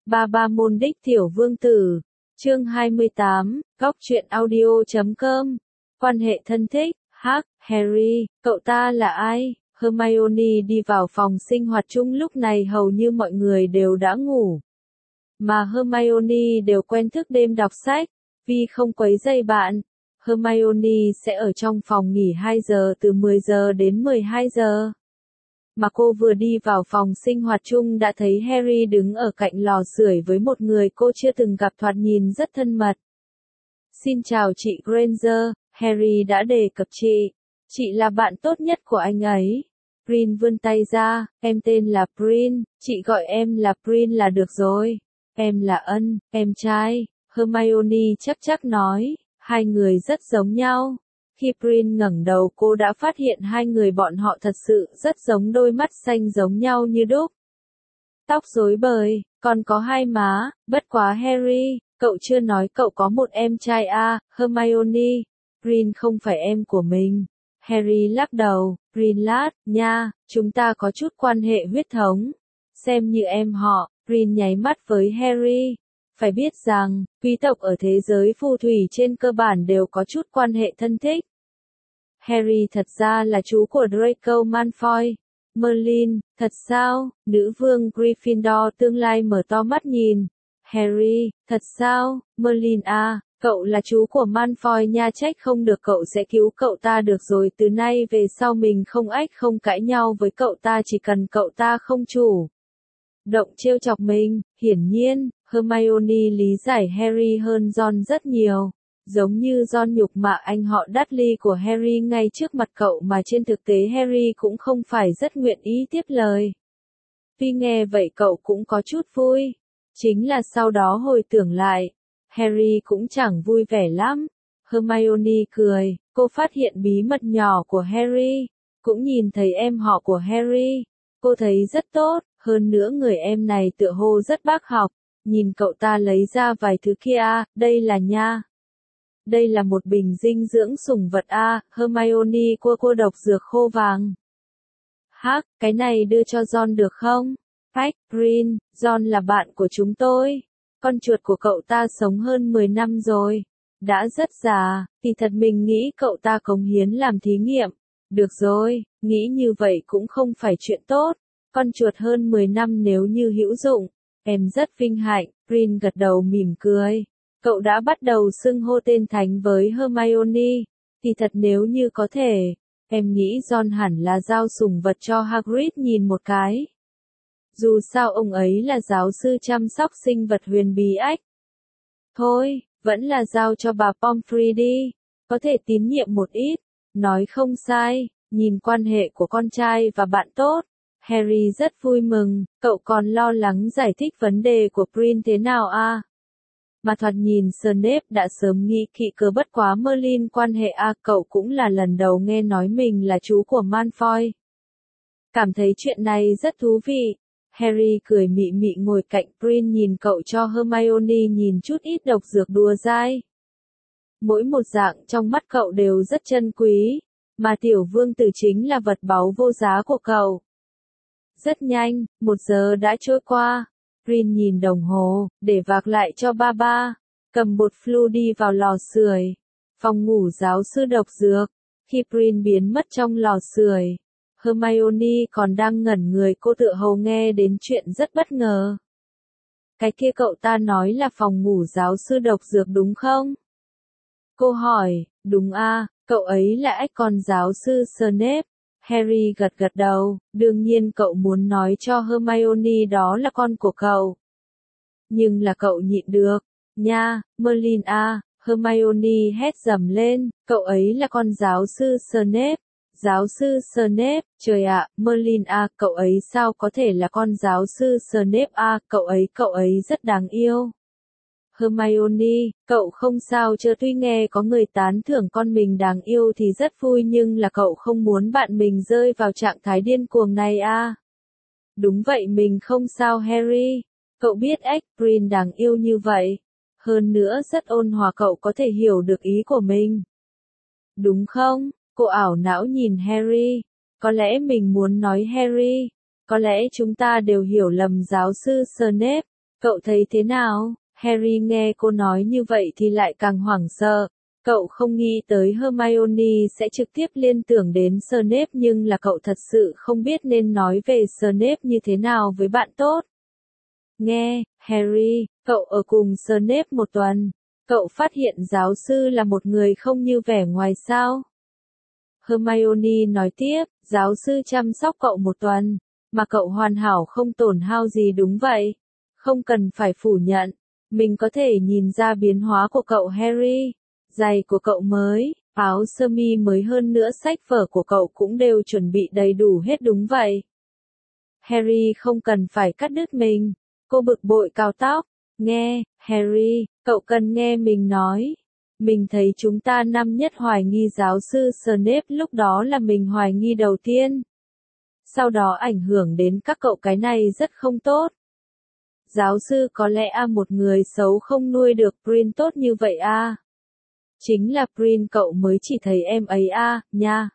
Ba ba môn đích tiểu vương tử. Chương 28, góc truyện audio.com. Quan hệ thân thích. Harry, cậu ta là ai? Hermione đi vào phòng sinh hoạt chung lúc này hầu như mọi người đều đã ngủ. Mà Hermione đều quen thức đêm đọc sách, vì không quấy rầy bạn. Hermione sẽ ở trong phòng nghỉ 2 giờ từ 10 giờ đến 12 giờ. Mà cô vừa đi vào phòng sinh hoạt chung đã thấy Harry đứng ở cạnh lò sưởi với một người cô chưa từng gặp thoạt nhìn rất thân mật. Xin chào chị Granger, Harry đã đề cập chị. Chị là bạn tốt nhất của anh ấy. Prin vươn tay ra, em tên là Prin, chị gọi em là Prin là được rồi. Em là Ân, em trai, Hermione chắc nói, hai người rất giống nhau. Khi Prin ngẩng đầu cô đã phát hiện hai người bọn họ thật sự rất giống, đôi mắt xanh giống nhau như đúc. Tóc rối bời, còn có hai má, bất quá Harry, cậu chưa nói cậu có một em trai à, Hermione. Prin không phải em của mình. Harry lắc đầu, Prin lát, nha, chúng ta có chút quan hệ huyết thống. Xem như em họ, Prin nháy mắt với Harry. Phải biết rằng, quý tộc ở thế giới phù thủy trên cơ bản đều có chút quan hệ thân thích. Harry thật ra là chú của Draco Malfoy. Merlin, thật sao? Nữ vương Gryffindor tương lai mở to mắt nhìn. Harry, thật sao? Merlin à, cậu là chú của Malfoy nha, trách không được cậu sẽ cứu cậu ta được rồi, từ nay về sau mình không cãi nhau với cậu ta, chỉ cần cậu ta không chủ động trêu chọc mình. Hiển nhiên, Hermione lý giải Harry hơn Ron rất nhiều. Giống như Ron nhục mạ anh họ Dudley của Harry ngay trước mặt cậu mà trên thực tế Harry cũng không phải rất nguyện ý tiếp lời. Tuy nghe vậy cậu cũng có chút vui. Chính là sau đó hồi tưởng lại, Harry cũng chẳng vui vẻ lắm. Hermione cười, cô phát hiện bí mật nhỏ của Harry, cũng nhìn thấy em họ của Harry. Cô thấy rất tốt, hơn nữa người em này tựa hồ rất bác học. Nhìn cậu ta lấy ra vài thứ kia à, đây là nha. Đây là một bình dinh dưỡng sủng vật à, Hermione cô độc dược khô vàng. Cái này đưa cho Ron được không? Prin, Ron là bạn của chúng tôi. Con chuột của cậu ta sống hơn 10 năm rồi. Đã rất già, thì thật mình nghĩ cậu ta cống hiến làm thí nghiệm. Được rồi, nghĩ như vậy cũng không phải chuyện tốt. Con chuột hơn 10 năm nếu như hữu dụng. Em rất vinh hạnh, Prin gật đầu mỉm cười. Cậu đã bắt đầu xưng hô tên thánh với Hermione. Thì thật nếu như có thể, em nghĩ Ron hẳn là giao sủng vật cho Hagrid nhìn một cái. Dù sao ông ấy là giáo sư chăm sóc sinh vật huyền bí ách. Thôi, vẫn là giao cho bà Pomfrey đi. Có thể tín nhiệm một ít. Nói không sai, nhìn quan hệ của con trai và bạn tốt. Harry rất vui mừng, cậu còn lo lắng giải thích vấn đề của Prin thế nào à? Mà thoạt nhìn Snape đã sớm nghĩ kỹ cớ, bất quá Merlin quan hệ à, cậu cũng là lần đầu nghe nói mình là chú của Malfoy. Cảm thấy chuyện này rất thú vị. Harry cười mị mị ngồi cạnh Prin nhìn cậu cho Hermione nhìn chút ít độc dược đùa dai. Mỗi một dạng trong mắt cậu đều rất chân quý, mà tiểu vương tử chính là vật báu vô giá của cậu. Rất nhanh, 1 giờ đã trôi qua. Prin nhìn đồng hồ, để vạc lại cho ba. Cầm bột flu đi vào lò sưởi. Phòng ngủ giáo sư độc dược. Khi Prin biến mất trong lò sưởi, Hermione còn đang ngẩn người, cô tựa hồ nghe đến chuyện rất bất ngờ. Cái kia cậu ta nói là phòng ngủ giáo sư độc dược đúng không? Cô hỏi, đúng à, cậu ấy là ách con giáo sư Snape. Harry gật đầu, đương nhiên cậu muốn nói cho Hermione đó là con của cậu. Nhưng là cậu nhịn được, nha, Merlin à, Hermione hét dầm lên, cậu ấy là con giáo sư Snape. Giáo sư Snape, trời ạ, Merlin à, cậu ấy sao có thể là con giáo sư Snape à, cậu ấy rất đáng yêu. Hermione, cậu không sao chứ, tuy nghe có người tán thưởng con mình đáng yêu thì rất vui, nhưng là cậu không muốn bạn mình rơi vào trạng thái điên cuồng này à. Đúng vậy, mình không sao Harry. Cậu biết Prin đáng yêu như vậy. Hơn nữa rất ôn hòa, cậu có thể hiểu được ý của mình. Đúng không? Cô ảo não nhìn Harry. Có lẽ mình muốn nói Harry. Có lẽ chúng ta đều hiểu lầm giáo sư Snape. Cậu thấy thế nào? Harry nghe cô nói như vậy thì lại càng hoảng sợ. Cậu không nghĩ tới Hermione sẽ trực tiếp liên tưởng đến Snape, nhưng là cậu thật sự không biết nên nói về Snape như thế nào với bạn tốt. Nghe, Harry, cậu ở cùng Snape một tuần. Cậu phát hiện giáo sư là một người không như vẻ ngoài sao? Hermione nói tiếp, giáo sư chăm sóc cậu một tuần, mà cậu hoàn hảo không tổn hao gì đúng vậy. Không cần phải phủ nhận, mình có thể nhìn ra biến hóa của cậu Harry. Giày của cậu mới, áo sơ mi mới, hơn nữa sách vở của cậu cũng đều chuẩn bị đầy đủ hết đúng vậy. Harry không cần phải cắt đứt mình. Cô bực bội cào tóc. Nghe, Harry, cậu cần nghe mình nói. Mình thấy chúng ta năm nhất hoài nghi giáo sư Snape, lúc đó là mình hoài nghi đầu tiên. Sau đó ảnh hưởng đến các cậu, cái này rất không tốt. Giáo sư có lẽ một người xấu không nuôi được Prin tốt như vậy Chính là Prin cậu mới chỉ thấy em ấy nha.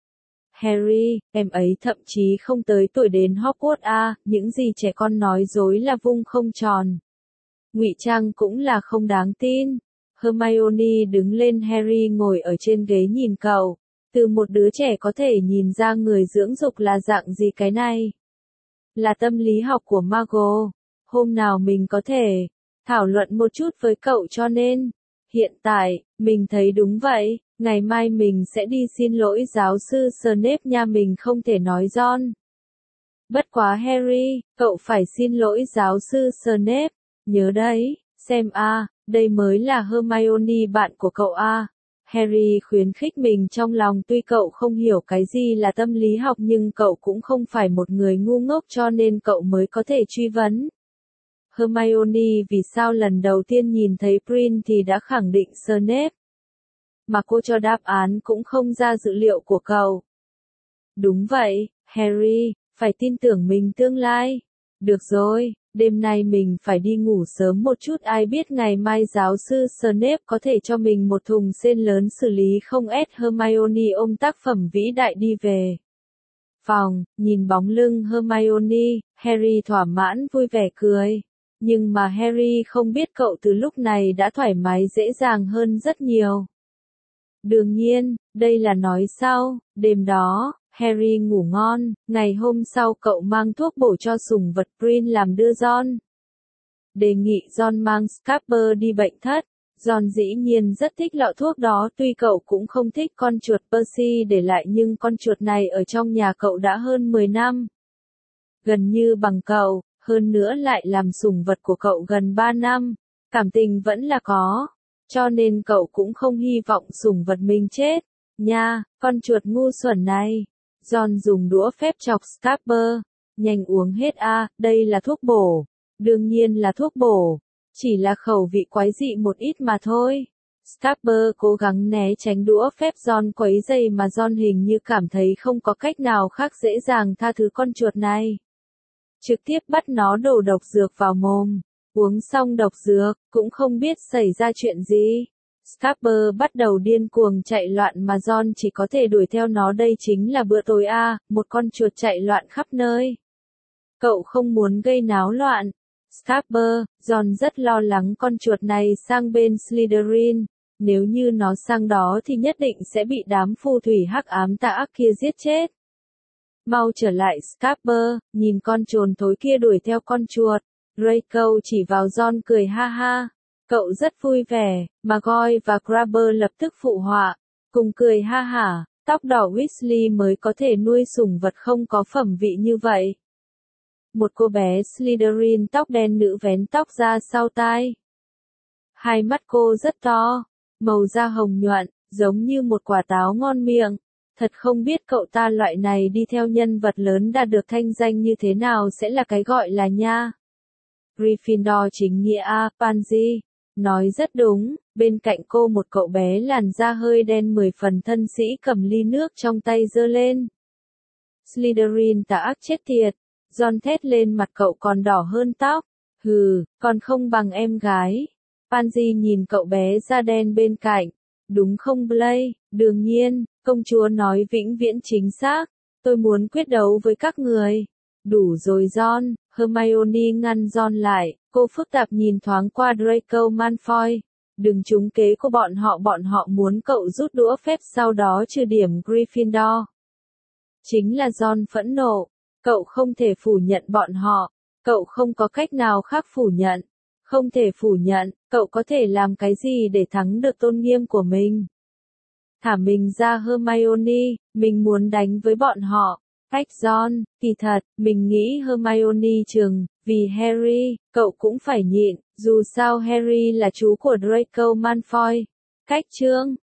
Harry, em ấy thậm chí không tới tuổi đến Hogwarts những gì trẻ con nói dối là vung không tròn. Ngụy trang cũng là không đáng tin. Hermione đứng lên, Harry ngồi ở trên ghế nhìn cậu. Từ một đứa trẻ có thể nhìn ra người dưỡng dục là dạng gì, cái này là tâm lý học của Mago. Hôm nào mình có thể thảo luận một chút với cậu, cho nên hiện tại, mình thấy đúng vậy, ngày mai mình sẽ đi xin lỗi giáo sư Snape nha, mình không thể nói John. Bất quá Harry, cậu phải xin lỗi giáo sư Snape, nhớ đấy, xem đây mới là Hermione bạn của cậu Harry khuyến khích mình trong lòng, tuy cậu không hiểu cái gì là tâm lý học nhưng cậu cũng không phải một người ngu ngốc, cho nên cậu mới có thể truy vấn. Hermione vì sao lần đầu tiên nhìn thấy Prin thì đã khẳng định Snape, mà cô cho đáp án cũng không ra dự liệu của cậu. Đúng vậy, Harry, phải tin tưởng mình tương lai. Được rồi, đêm nay mình phải đi ngủ sớm một chút, ai biết ngày mai giáo sư Snape có thể cho mình một thùng sên lớn xử lý không. Hermione ôm tác phẩm vĩ đại đi về phòng, nhìn bóng lưng Hermione, Harry thỏa mãn vui vẻ cười. Nhưng mà Harry không biết cậu từ lúc này đã thoải mái dễ dàng hơn rất nhiều. Đương nhiên, đây là nói sau, đêm đó, Harry ngủ ngon, ngày hôm sau cậu mang thuốc bổ cho sủng vật Prin làm đưa John. Đề nghị John mang Scabbers đi bệnh thất. John dĩ nhiên rất thích lọ thuốc đó, tuy cậu cũng không thích con chuột Percy để lại, nhưng con chuột này ở trong nhà cậu đã hơn 10 năm. Gần như bằng cậu, hơn nữa lại làm sủng vật của cậu gần 3 năm. Cảm tình vẫn là có. Cho nên cậu cũng không hy vọng sủng vật mình chết. Nha, con chuột ngu xuẩn này. John dùng đũa phép chọc Scabbers. Nhanh uống hết đây là thuốc bổ. Đương nhiên là thuốc bổ. Chỉ là khẩu vị quái dị một ít mà thôi. Scabbers cố gắng né tránh đũa phép John quấy rầy, mà John hình như cảm thấy không có cách nào khác, dễ dàng tha thứ con chuột này. Trực tiếp bắt nó đổ độc dược vào mồm. Uống xong độc dược, cũng không biết xảy ra chuyện gì. Scabbers bắt đầu điên cuồng chạy loạn, mà John chỉ có thể đuổi theo nó. Đây chính là bữa tối một con chuột chạy loạn khắp nơi. Cậu không muốn gây náo loạn. Scabbers, John rất lo lắng con chuột này sang bên Slytherin. Nếu như nó sang đó thì nhất định sẽ bị đám phù thủy hắc ám tà ác kia giết chết. Mau trở lại Scabbers, nhìn con trồn thối kia đuổi theo con chuột. Draco chỉ vào John cười ha ha. Cậu rất vui vẻ, mà Goyle và Crabber lập tức phụ họa, cùng cười ha hả. Tóc đỏ Weasley mới có thể nuôi sủng vật không có phẩm vị như vậy. Một cô bé Slytherin tóc đen nữ vén tóc ra sau tai. Hai mắt cô rất to, màu da hồng nhuận, giống như một quả táo ngon miệng. Thật không biết cậu ta loại này đi theo nhân vật lớn đạt được thanh danh như thế nào sẽ là cái gọi là nha. Gryffindor chính nghĩa Pansy. Nói rất đúng, bên cạnh cô một cậu bé làn da hơi đen 10 phần thân sĩ cầm ly nước trong tay giơ lên. Slytherin tà ác chết tiệt. John thét lên, mặt cậu còn đỏ hơn tóc. Hừ, còn không bằng em gái. Pansy nhìn cậu bé da đen bên cạnh. Đúng không Blake? Đương nhiên, công chúa nói vĩnh viễn chính xác. Tôi muốn quyết đấu với các người. Đủ rồi John, Hermione ngăn Ron lại, cô phức tạp nhìn thoáng qua Draco Malfoy. Đừng trúng kế của bọn họ muốn cậu rút đũa phép sau đó trừ điểm Gryffindor. Chính là Ron phẫn nộ, cậu không thể phủ nhận bọn họ, cậu không có cách nào khác phủ nhận. Không thể phủ nhận, cậu có thể làm cái gì để thắng được tôn nghiêm của mình? Thả mình ra Hermione, mình muốn đánh với bọn họ. Cách Ron, kỳ thật, mình nghĩ Hermione chừng, vì Harry, cậu cũng phải nhịn, dù sao Harry là chú của Draco Malfoy. Cách chương